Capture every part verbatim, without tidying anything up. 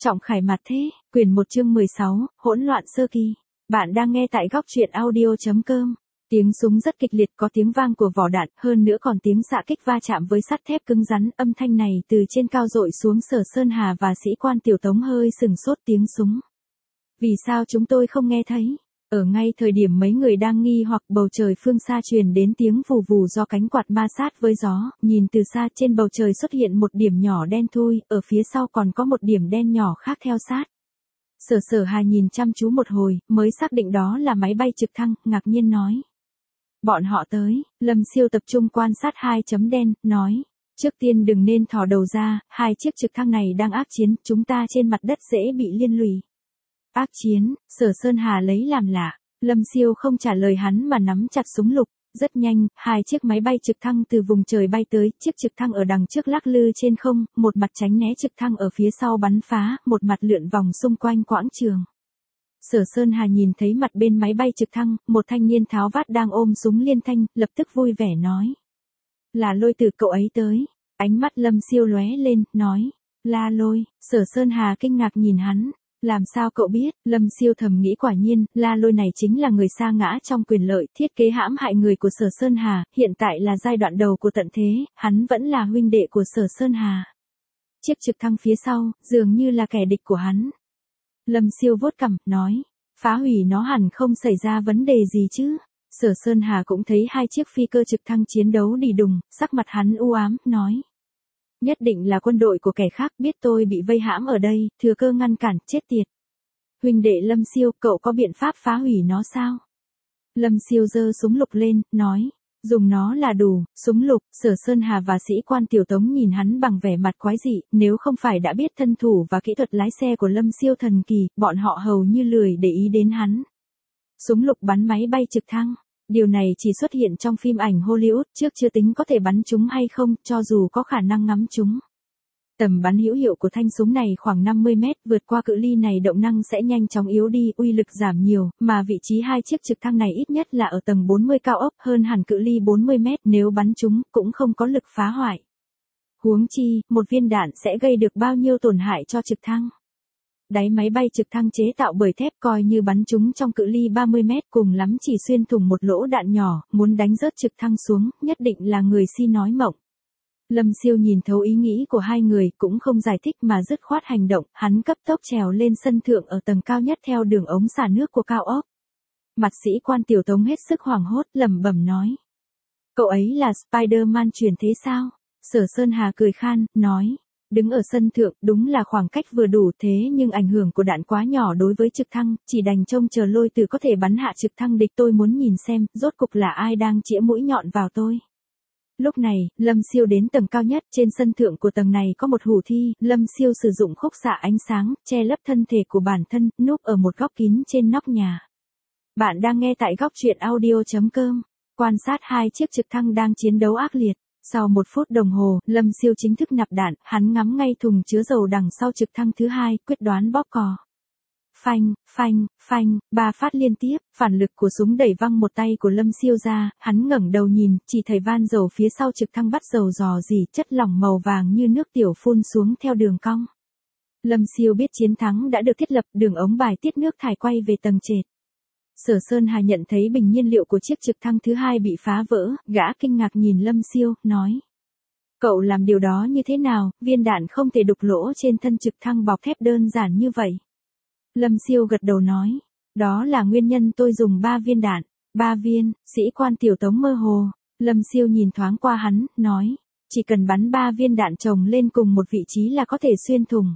Trọng khải mặt thế, quyển một chương mười sáu, hỗn loạn sơ kỳ. Bạn đang nghe tại góc truyện audio.com. Tiếng súng rất kịch liệt, có tiếng vang của vỏ đạn, hơn nữa còn tiếng xạ kích va chạm với sắt thép cứng rắn. Âm thanh này từ trên cao dội xuống. Sở Sơn Hà và sĩ quan Tiểu Tống hơi sừng sốt tiếng súng. Vì sao chúng tôi không nghe thấy? Ở ngay thời điểm mấy người đang nghi hoặc, bầu trời phương xa truyền đến tiếng vù vù do cánh quạt ma sát với gió. Nhìn từ xa, trên bầu trời xuất hiện một điểm nhỏ đen thui, ở phía sau còn có một điểm đen nhỏ khác theo sát. Sở Sở Hà nhìn chăm chú một hồi, mới xác định đó là máy bay trực thăng, ngạc nhiên nói. Bọn họ tới. Lâm Siêu tập trung quan sát hai chấm đen, nói. Trước tiên đừng nên thò đầu ra, hai chiếc trực thăng này đang ác chiến, chúng ta trên mặt đất dễ bị liên lụy. Ác chiến. Sở Sơn Hà lấy làm lạ. Lâm Siêu không trả lời hắn mà nắm chặt súng lục. Rất nhanh, hai chiếc máy bay trực thăng từ vùng trời bay tới, chiếc trực thăng ở đằng trước lắc lư trên không, một mặt tránh né trực thăng ở phía sau bắn phá, một mặt lượn vòng xung quanh quảng trường. Sở Sơn Hà nhìn thấy mặt bên máy bay trực thăng, một thanh niên tháo vát đang ôm súng liên thanh, lập tức vui vẻ nói. Là Lôi Từ, cậu ấy tới. Ánh mắt Lâm Siêu lóe lên, nói. La Lôi. Sở Sơn Hà kinh ngạc nhìn hắn. Làm sao cậu biết? Lâm Siêu thầm nghĩ, quả nhiên, La Lôi này chính là người sa ngã trong quyền lợi, thiết kế hãm hại người của Sở Sơn Hà, hiện tại là giai đoạn đầu của tận thế, hắn vẫn là huynh đệ của Sở Sơn Hà. Chiếc trực thăng phía sau, dường như là kẻ địch của hắn. Lâm Siêu vuốt cằm, nói, phá hủy nó hẳn không xảy ra vấn đề gì chứ. Sở Sơn Hà cũng thấy hai chiếc phi cơ trực thăng chiến đấu đì đùng, sắc mặt hắn u ám, nói. Nhất định là quân đội của kẻ khác, biết tôi bị vây hãm ở đây, thừa cơ ngăn cản, chết tiệt. Huynh đệ Lâm Siêu, cậu có biện pháp phá hủy nó sao? Lâm Siêu giơ súng lục lên, nói, dùng nó là đủ. Súng lục. Sở Sơn Hà và sĩ quan Tiểu Tống nhìn hắn bằng vẻ mặt quái dị, nếu không phải đã biết thân thủ và kỹ thuật lái xe của Lâm Siêu thần kỳ, bọn họ hầu như lười để ý đến hắn. Súng lục bắn máy bay trực thăng. Điều này chỉ xuất hiện trong phim ảnh Hollywood, trước chưa tính có thể bắn chúng hay không, cho dù có khả năng ngắm chúng. Tầm bắn hữu hiệu của thanh súng này khoảng năm mươi mét, vượt qua cự ly này động năng sẽ nhanh chóng yếu đi, uy lực giảm nhiều, mà vị trí hai chiếc trực thăng này ít nhất là ở tầng bốn mươi cao ốc, hơn hẳn cự ly bốn mươi mét, nếu bắn chúng, cũng không có lực phá hoại. Huống chi, một viên đạn sẽ gây được bao nhiêu tổn hại cho trực thăng. Đáy máy bay trực thăng chế tạo bởi thép, coi như bắn chúng trong cự ly ba mươi mét, cùng lắm chỉ xuyên thủng một lỗ đạn nhỏ, muốn đánh rớt trực thăng xuống, nhất định là người si nói mộng. Lâm Siêu nhìn thấu ý nghĩ của hai người, cũng không giải thích mà dứt khoát hành động, hắn cấp tốc trèo lên sân thượng ở tầng cao nhất theo đường ống xả nước của cao ốc. Mặt sĩ quan Tiểu Tống hết sức hoảng hốt, lẩm bẩm nói. Cậu ấy là Spider-Man truyền thế sao? Sở Sơn Hà cười khan, nói. Đứng ở sân thượng, đúng là khoảng cách vừa đủ, thế nhưng ảnh hưởng của đạn quá nhỏ đối với trực thăng, chỉ đành trông chờ Lôi Từ có thể bắn hạ trực thăng địch. Tôi muốn nhìn xem, rốt cục là ai đang chĩa mũi nhọn vào tôi. Lúc này, Lâm Siêu đến tầng cao nhất, trên sân thượng của tầng này có một hủ thi, Lâm Siêu sử dụng khúc xạ ánh sáng, che lấp thân thể của bản thân, núp ở một góc kín trên nóc nhà. Bạn đang nghe tại góc truyện audio.com, quan sát hai chiếc trực thăng đang chiến đấu ác liệt. Sau một phút đồng hồ, Lâm Siêu chính thức nạp đạn, hắn ngắm ngay thùng chứa dầu đằng sau trực thăng thứ hai, quyết đoán bóp cò. Phanh, phanh, phanh, ba phát liên tiếp, phản lực của súng đẩy văng một tay của Lâm Siêu ra, hắn ngẩng đầu nhìn, chỉ thấy van dầu phía sau trực thăng bắt dầu rò rỉ, chất lỏng màu vàng như nước tiểu phun xuống theo đường cong. Lâm Siêu biết chiến thắng đã được thiết lập, đường ống bài tiết nước thải quay về tầng trệt. Sở Sơn Hà nhận thấy bình nhiên liệu của chiếc trực thăng thứ hai bị phá vỡ, gã kinh ngạc nhìn Lâm Siêu, nói. Cậu làm điều đó như thế nào, viên đạn không thể đục lỗ trên thân trực thăng bọc thép đơn giản như vậy. Lâm Siêu gật đầu nói, đó là nguyên nhân tôi dùng ba viên đạn. Ba viên. Sĩ quan Tiểu Tống mơ hồ. Lâm Siêu nhìn thoáng qua hắn, nói, chỉ cần bắn ba viên đạn chồng lên cùng một vị trí là có thể xuyên thủng.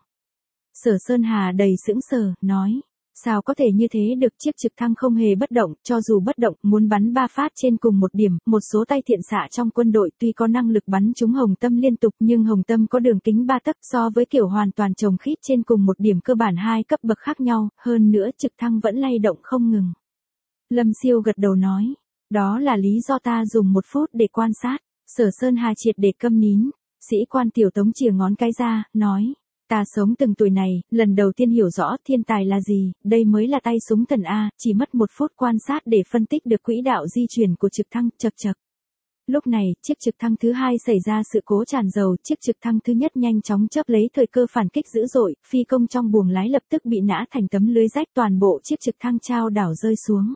Sở Sơn Hà đầy sững sờ, nói, sao có thể như thế được, chiếc trực thăng không hề bất động, cho dù bất động, muốn bắn ba phát trên cùng một điểm, một số tay thiện xạ trong quân đội tuy có năng lực bắn trúng hồng tâm liên tục, nhưng hồng tâm có đường kính ba tấc, so với kiểu hoàn toàn chồng khít trên cùng một điểm cơ bản hai cấp bậc khác nhau, hơn nữa trực thăng vẫn lay động không ngừng. Lâm Siêu gật đầu nói, đó là lý do ta dùng một phút để quan sát. Sở Sơn Hà triệt để câm nín, sĩ quan Tiểu Tống chìa ngón cái ra, nói. Ta sống từng tuổi này, lần đầu tiên hiểu rõ thiên tài là gì, đây mới là tay súng thần A, chỉ mất một phút quan sát để phân tích được quỹ đạo di chuyển của trực thăng, chật chật. Lúc này, chiếc trực thăng thứ hai xảy ra sự cố tràn dầu, chiếc trực thăng thứ nhất nhanh chóng chớp lấy thời cơ phản kích dữ dội, phi công trong buồng lái lập tức bị nã thành tấm lưới rách, toàn bộ chiếc trực thăng chao đảo rơi xuống.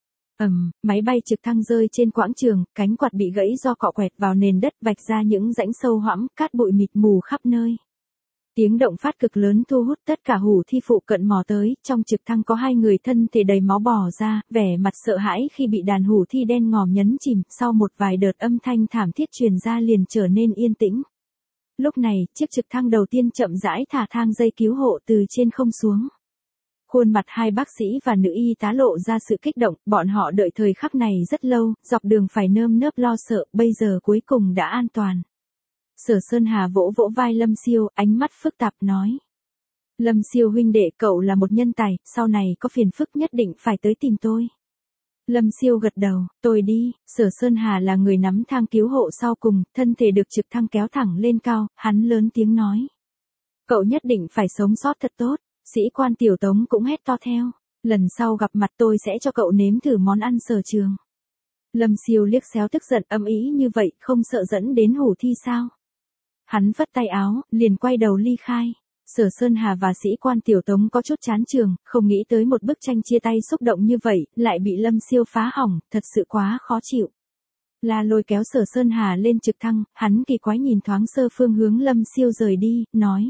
Ầm, máy bay trực thăng rơi trên quãng trường, cánh quạt bị gãy do cọ quẹt vào nền đất, vạch ra những rãnh sâu hoắm, cát bụi mịt mù khắp nơi. Tiếng động phát cực lớn thu hút tất cả hủ thi phụ cận mò tới, trong trực thăng có hai người thân thể đầy máu bò ra, vẻ mặt sợ hãi khi bị đàn hủ thi đen ngòm nhấn chìm, sau một vài đợt âm thanh thảm thiết truyền ra liền trở nên yên tĩnh. Lúc này, chiếc trực thăng đầu tiên chậm rãi thả thang dây cứu hộ từ trên không xuống. Khuôn mặt hai bác sĩ và nữ y tá lộ ra sự kích động, bọn họ đợi thời khắc này rất lâu, dọc đường phải nơm nớp lo sợ, bây giờ cuối cùng đã an toàn. Sở Sơn Hà vỗ vỗ vai Lâm Siêu, ánh mắt phức tạp nói. Lâm Siêu huynh đệ, cậu là một nhân tài, sau này có phiền phức nhất định phải tới tìm tôi. Lâm Siêu gật đầu, tôi đi. Sở Sơn Hà là người nắm thang cứu hộ sau cùng, thân thể được trực thăng kéo thẳng lên cao, hắn lớn tiếng nói. Cậu nhất định phải sống sót thật tốt. Sĩ quan Tiểu Tống cũng hét to theo. Lần sau gặp mặt tôi sẽ cho cậu nếm thử món ăn sở trường. Lâm Siêu liếc xéo tức giận, âm ý như vậy, không sợ dẫn đến hủ thi sao? Hắn vất tay áo, liền quay đầu ly khai. Sở Sơn Hà và sĩ quan Tiểu Tống có chút chán trường, không nghĩ tới một bức tranh chia tay xúc động như vậy, lại bị Lâm Siêu phá hỏng, thật sự quá khó chịu. La Lôi kéo Sở Sơn Hà lên trực thăng, hắn kỳ quái nhìn thoáng sơ phương hướng Lâm Siêu rời đi, nói.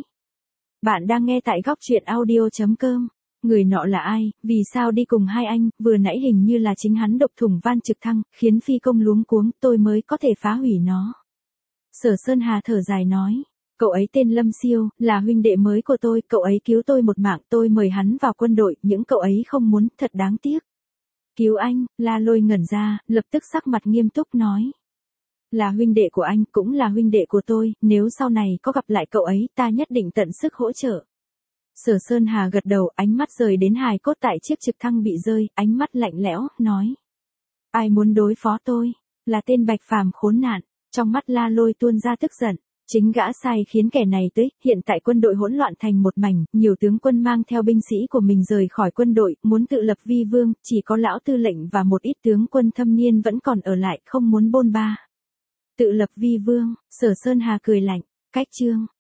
Bạn đang nghe tại góc truyện audio chấm com. Người nọ là ai, vì sao đi cùng hai anh, vừa nãy hình như là chính hắn đục thủng van trực thăng, khiến phi công luống cuống, tôi mới có thể phá hủy nó. Sở Sơn Hà thở dài nói, cậu ấy tên Lâm Siêu, là huynh đệ mới của tôi, cậu ấy cứu tôi một mạng, tôi mời hắn vào quân đội, những cậu ấy không muốn, thật đáng tiếc. Cứu anh, La Lôi ngẩn ra, lập tức sắc mặt nghiêm túc nói. Là huynh đệ của anh, cũng là huynh đệ của tôi, nếu sau này có gặp lại cậu ấy, ta nhất định tận sức hỗ trợ. Sở Sơn Hà gật đầu, ánh mắt rời đến hài cốt tại chiếc trực thăng bị rơi, ánh mắt lạnh lẽo, nói. Ai muốn đối phó tôi? Là tên Bạch Phàm khốn nạn. Trong mắt La Lôi tuôn ra tức giận. Chính gã sai khiến kẻ này tới, hiện tại quân đội hỗn loạn thành một mảnh, nhiều tướng quân mang theo binh sĩ của mình rời khỏi quân đội, muốn tự lập vi vương, chỉ có lão tư lệnh và một ít tướng quân thâm niên vẫn còn ở lại, không muốn bôn ba. Tự lập vi vương, Sở Sơn Hà cười lạnh, cách chương.